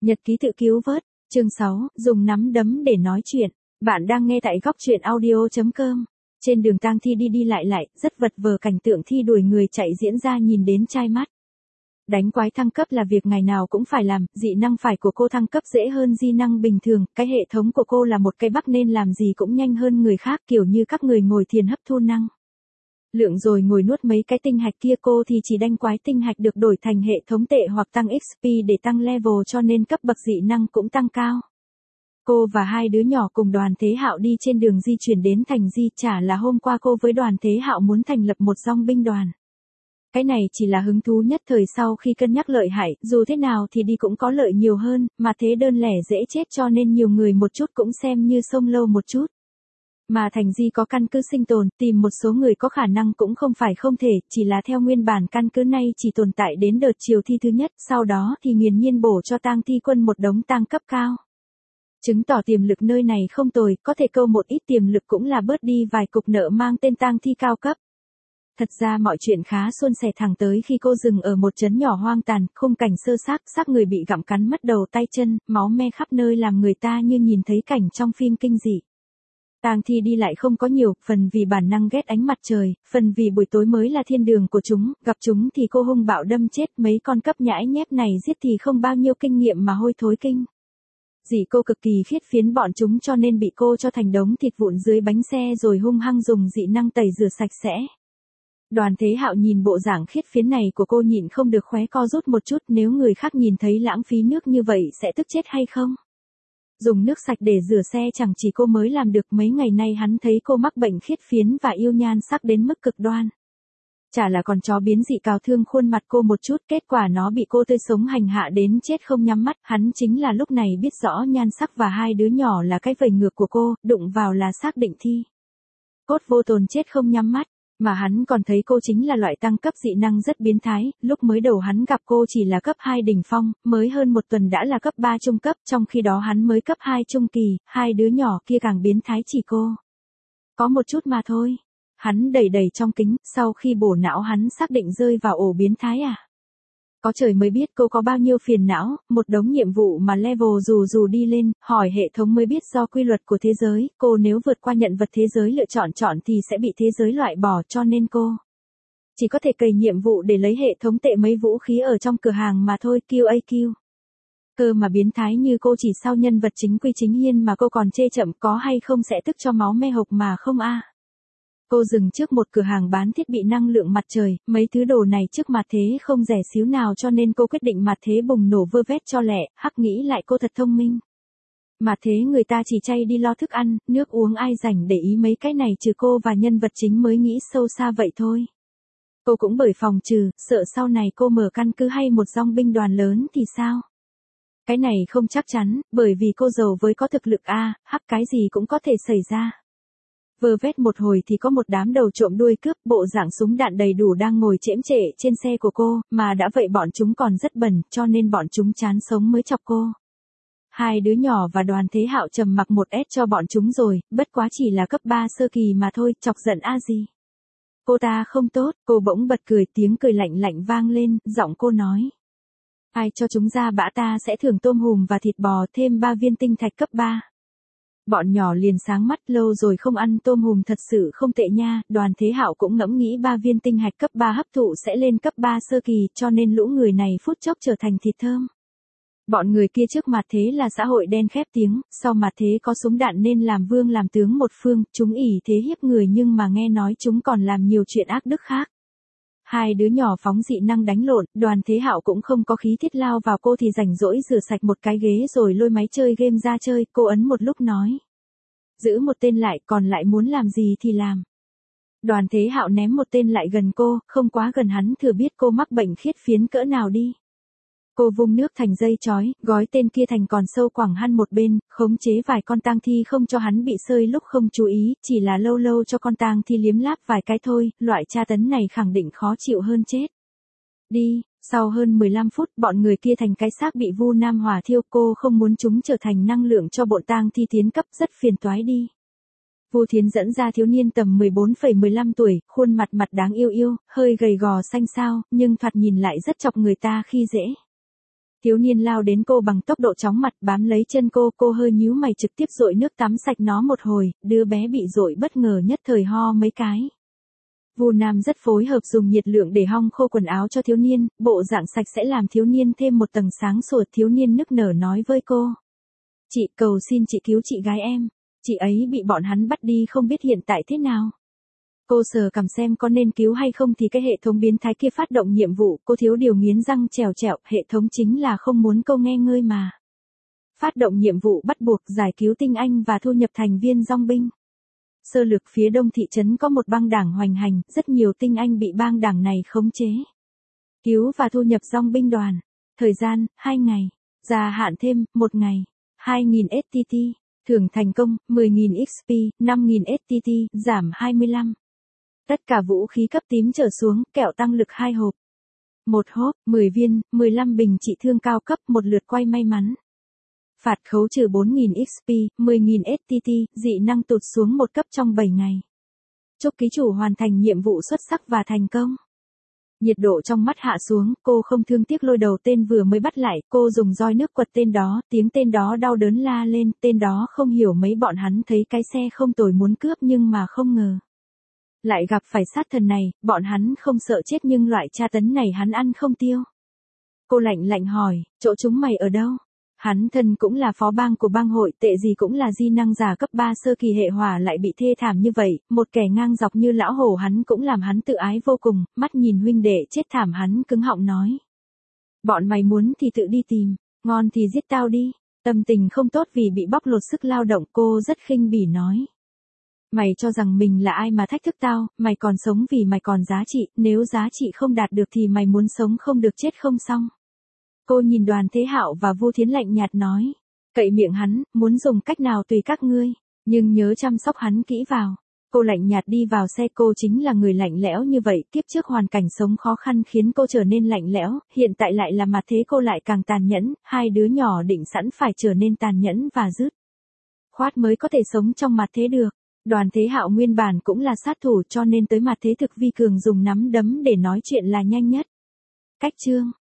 Nhật ký tự cứu vớt, chương 6, dùng nắm đấm để nói chuyện. Bạn đang nghe tại góc truyện audio.com. Trên đường tang thi đi lại, rất vật vờ cảnh tượng thi đuổi người chạy diễn ra nhìn đến chai mắt. Đánh quái thăng cấp là việc ngày nào cũng phải làm, dị năng phải của cô thăng cấp dễ hơn di năng bình thường, cái hệ thống của cô là một cây bắp nên làm gì cũng nhanh hơn người khác, kiểu như các người ngồi thiền hấp thu năng lượng rồi ngồi nuốt mấy cái tinh hạch kia, cô thì chỉ đánh quái tinh hạch được đổi thành hệ thống tệ hoặc tăng XP để tăng level, cho nên cấp bậc dị năng cũng tăng cao. Cô và hai đứa nhỏ cùng Đoàn Thế Hạo đi trên đường di chuyển đến thành Di, chả là hôm qua cô với Đoàn Thế Hạo muốn thành lập một dong binh đoàn. Cái này chỉ là hứng thú nhất thời, sau khi cân nhắc lợi hại, dù thế nào thì đi cũng có lợi nhiều hơn, mà thế đơn lẻ dễ chết cho nên nhiều người một chút cũng xem như sông lâu một chút. Mà thành Di có căn cứ sinh tồn, tìm một số người có khả năng cũng không phải không thể, chỉ là theo nguyên bản căn cứ này chỉ tồn tại đến đợt triều thi thứ nhất, sau đó thì nghiền nhiên bổ cho tang thi quân một đống tang cấp cao. Chứng tỏ tiềm lực nơi này không tồi, có thể câu một ít tiềm lực cũng là bớt đi vài cục nợ mang tên tang thi cao cấp. Thật ra mọi chuyện khá suôn sẻ thẳng tới khi cô dừng ở một trấn nhỏ hoang tàn, khung cảnh sơ xác người bị gặm cắn mất đầu tay chân, máu me khắp nơi làm người ta như nhìn thấy cảnh trong phim kinh dị. Tang thi đi lại không có nhiều, phần vì bản năng ghét ánh mặt trời, phần vì buổi tối mới là thiên đường của chúng, gặp chúng thì cô hung bạo đâm chết, mấy con cấp nhãi nhép này giết thì không bao nhiêu kinh nghiệm mà hôi thối kinh. Dì cô cực kỳ khiết phiến bọn chúng cho nên bị cô cho thành đống thịt vụn dưới bánh xe rồi hung hăng dùng dị năng tẩy rửa sạch sẽ. Đoàn Thế Hạo nhìn bộ dạng khiết phiến này của cô nhịn không được khóe co rút một chút, nếu người khác nhìn thấy lãng phí nước như vậy sẽ tức chết hay không? Dùng nước sạch để rửa xe chẳng chỉ cô mới làm được, mấy ngày nay hắn thấy cô mắc bệnh khiết phiến và yêu nhan sắc đến mức cực đoan. Chả là con chó biến dị cào thương khuôn mặt cô một chút, kết quả nó bị cô tươi sống hành hạ đến chết không nhắm mắt, hắn chính là lúc này biết rõ nhan sắc và hai đứa nhỏ là cái vẩy ngược của cô, đụng vào là xác định thi cốt vô tồn chết không nhắm mắt. Mà hắn còn thấy cô chính là loại tăng cấp dị năng rất biến thái, lúc mới đầu hắn gặp cô chỉ là cấp 2 đỉnh phong, mới hơn một tuần đã là cấp 3 trung cấp, trong khi đó hắn mới cấp 2 trung kỳ, hai đứa nhỏ kia càng biến thái chỉ cô có một chút mà thôi. Hắn đẩy trong kính, sau khi bổ não hắn xác định rơi vào ổ biến thái à. Có trời mới biết cô có bao nhiêu phiền não, một đống nhiệm vụ mà level dù đi lên, hỏi hệ thống mới biết do quy luật của thế giới, cô nếu vượt qua nhận vật thế giới lựa chọn thì sẽ bị thế giới loại bỏ, cho nên cô chỉ có thể cày nhiệm vụ để lấy hệ thống tệ mấy vũ khí ở trong cửa hàng mà thôi, QAQ. Cơ mà biến thái như cô chỉ sau nhân vật chính quy chính hiên mà cô còn chê chậm, có hay không sẽ tức cho máu me hộc mà không a. Cô dừng trước một cửa hàng bán thiết bị năng lượng mặt trời, mấy thứ đồ này trước mặt thế không rẻ xíu nào cho nên cô quyết định mặt thế bùng nổ vơ vét cho lẹ, hắc nghĩ lại cô thật thông minh. Mà thế người ta chỉ chay đi lo thức ăn, nước uống ai rảnh để ý mấy cái này trừ cô và nhân vật chính mới nghĩ sâu xa vậy thôi. Cô cũng bởi phòng trừ, sợ sau này cô mở căn cứ hay một dong binh đoàn lớn thì sao? Cái này không chắc chắn, bởi vì cô giàu với có thực lực a, hắc cái gì cũng có thể xảy ra. Vơ vét một hồi thì có một đám đầu trộm đuôi cướp, bộ dạng súng đạn đầy đủ đang ngồi chễm chệ trên xe của cô, mà đã vậy bọn chúng còn rất bẩn, cho nên bọn chúng chán sống mới chọc cô. Hai đứa nhỏ và Đoàn Thế Hạo trầm mặc một S cho bọn chúng rồi, bất quá chỉ là cấp 3 sơ kỳ mà thôi, chọc giận a gì. Cô ta không tốt, cô bỗng bật cười, tiếng cười lạnh vang lên, giọng cô nói. Ai cho chúng ra bã ta sẽ thưởng tôm hùm và thịt bò thêm 3 viên tinh thạch cấp 3. Bọn nhỏ liền sáng mắt, lâu rồi không ăn tôm hùm thật sự không tệ nha. Đoàn Thế Hạo cũng ngẫm nghĩ 3 viên tinh hạch cấp 3 hấp thụ sẽ lên cấp 3 sơ kỳ, cho nên lũ người này phút chốc trở thành thịt thơm. Bọn người kia trước mặt thế là xã hội đen khép tiếng, sau mặt thế có súng đạn nên làm vương làm tướng một phương, chúng ỷ thế hiếp người nhưng mà nghe nói chúng còn làm nhiều chuyện ác đức khác. Hai đứa nhỏ phóng dị năng đánh lộn, Đoàn Thế Hạo cũng không có khí thiết lao vào, cô thì rảnh rỗi rửa sạch một cái ghế rồi lôi máy chơi game ra chơi, cô ấn một lúc nói. Giữ một tên lại, còn lại muốn làm gì thì làm. Đoàn Thế Hạo ném một tên lại gần cô, không quá gần hắn thừa biết cô mắc bệnh khiết phiến cỡ nào đi. Cô vung nước thành dây chói, gói tên kia thành còn sâu quẳng hăn một bên, khống chế vài con tang thi không cho hắn bị sơi lúc không chú ý, chỉ là lâu cho con tang thi liếm láp vài cái thôi, loại tra tấn này khẳng định khó chịu hơn chết. Đi, sau hơn 15 phút bọn người kia thành cái xác bị Vu Nam Hỏa thiêu, cô không muốn chúng trở thành năng lượng cho bọn tang thi tiến cấp, rất phiền toái đi. Vu Thiến dẫn ra thiếu niên tầm 14,15 tuổi, khuôn mặt đáng yêu, hơi gầy gò xanh xao, nhưng thoạt nhìn lại rất chọc người ta khi dễ. Thiếu niên lao đến cô bằng tốc độ chóng mặt bám lấy chân cô hơi nhíu mày trực tiếp dội nước tắm sạch nó một hồi, đứa bé bị dội bất ngờ nhất thời ho mấy cái. Vu Nam rất phối hợp dùng nhiệt lượng để hong khô quần áo cho thiếu niên, bộ dạng sạch sẽ làm thiếu niên thêm một tầng sáng sủa. Thiếu niên nức nở nói với cô. Chị cầu xin chị cứu chị gái em, chị ấy bị bọn hắn bắt đi không biết hiện tại thế nào. Cô sờ cằm xem có nên cứu hay không thì cái hệ thống biến thái kia phát động nhiệm vụ, cô thiếu điều nghiến răng trèo trẹo, hệ thống chính là không muốn câu nghe ngơi mà. Phát động nhiệm vụ bắt buộc giải cứu tinh anh và thu nhập thành viên dong binh. Sơ lược phía đông thị trấn có một bang đảng hoành hành, rất nhiều tinh anh bị bang đảng này khống chế. Cứu và thu nhập dong binh đoàn. Thời gian, 2 ngày. Gia hạn thêm, 1 ngày. 2.000 STT. Thưởng thành công, 10.000 XP, 5.000 STT, giảm 25. Tất cả vũ khí cấp tím trở xuống, kẹo tăng lực 2 hộp. 1 hộp, 10 viên, 15 bình trị thương cao cấp, 1 lượt quay may mắn. Phạt khấu trừ 4.000 XP, 10.000 STT, dị năng tụt xuống 1 cấp trong 7 ngày. Chúc ký chủ hoàn thành nhiệm vụ xuất sắc và thành công. Nhiệt độ trong mắt hạ xuống, cô không thương tiếc lôi đầu tên vừa mới bắt lại, cô dùng roi nước quật tên đó, tiếng tên đó đau đớn la lên, tên đó không hiểu mấy bọn hắn thấy cái xe không tồi muốn cướp nhưng mà không ngờ. Lại gặp phải sát thần này, bọn hắn không sợ chết nhưng loại tra tấn này hắn ăn không tiêu. Cô lạnh lạnh hỏi, chỗ chúng mày ở đâu? Hắn thân cũng là phó bang của bang hội, tệ gì cũng là di năng giả cấp 3 sơ kỳ hệ hỏa lại bị thê thảm như vậy, một kẻ ngang dọc như lão hổ hắn cũng làm hắn tự ái vô cùng, mắt nhìn huynh đệ chết thảm hắn cứng họng nói. Bọn mày muốn thì tự đi tìm, ngon thì giết tao đi, tâm tình không tốt vì bị bóc lột sức lao động cô rất khinh bỉ nói. Mày cho rằng mình là ai mà thách thức tao, mày còn sống vì mày còn giá trị, nếu giá trị không đạt được thì mày muốn sống không được chết không xong. Cô nhìn Đoàn Thế Hạo và Vu Thiến lạnh nhạt nói. Cậy miệng hắn, muốn dùng cách nào tùy các ngươi, nhưng nhớ chăm sóc hắn kỹ vào. Cô lạnh nhạt đi vào xe, cô chính là người lạnh lẽo như vậy, kiếp trước hoàn cảnh sống khó khăn khiến cô trở nên lạnh lẽo, hiện tại lại là mặt thế cô lại càng tàn nhẫn, hai đứa nhỏ định sẵn phải trở nên tàn nhẫn và dứt khoát mới có thể sống trong mặt thế được. Đoàn Thế Hạo nguyên bản cũng là sát thủ cho nên tới mặt thế thực Vi Cường dùng nắm đấm để nói chuyện là nhanh nhất. Cách chương